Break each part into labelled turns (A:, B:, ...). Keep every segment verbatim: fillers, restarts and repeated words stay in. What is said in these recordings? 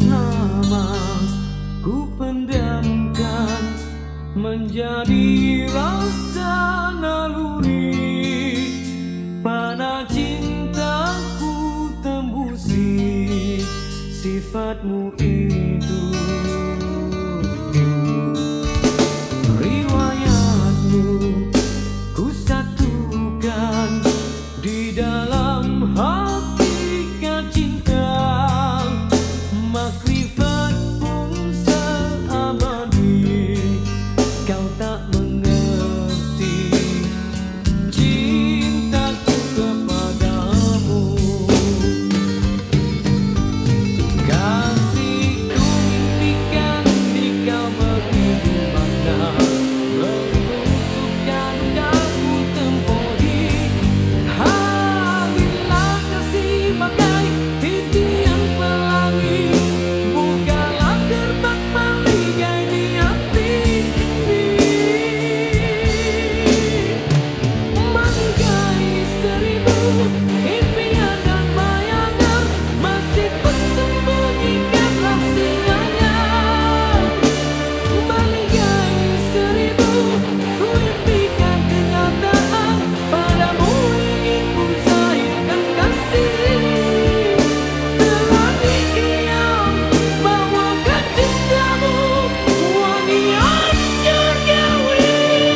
A: lama ku pendamkan menjadi rasa naluri. Pada cintaku tembusi sifatmu itu. Riwayatmu ku satukan di dalam hakikat cinta. Makrifat pun seabadi, kau tak mengerti cintaku kepadamu. Kasihku impikan di kau begitu makna, membusukkan daku tempohi. Hadirlah kasih bagai titian pelangi, bukalah gerbang maligai di hati ini. Maligai seribu impian dan bayangan, masih kusembunyikan rahasianya. Maligai seribu ku impikan kenyataan, padamu ingin ku zahirkan kasih. Telah dikiam bawakan cintamu, wangi yang surgawi.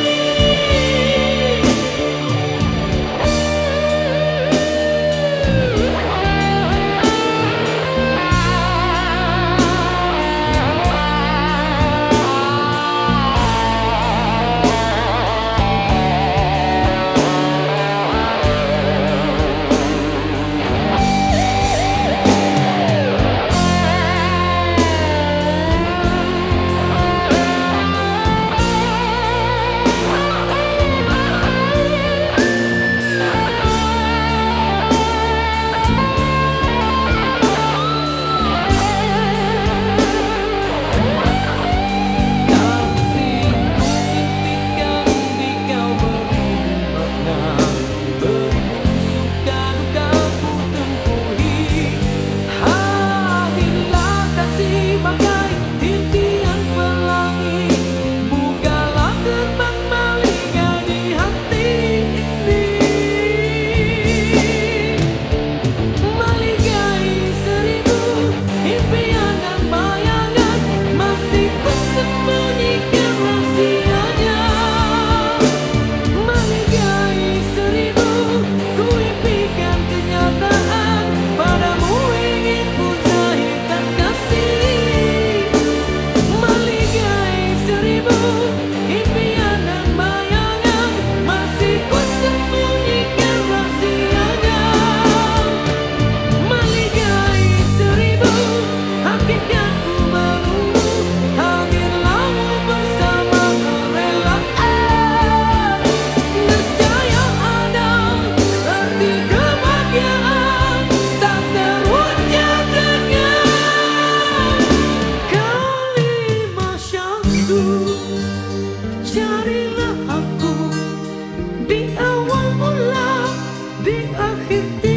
A: Impian dan bayangan, masih kusembunyikan rahasianya. Maligai seribu hakikatku menunggu, hadirlah bersama kerelaan. Nescaya ada arti kebahagiaan, tak terwujud dengan kalimat syahdu. Carilah aku di awal mula, di akhir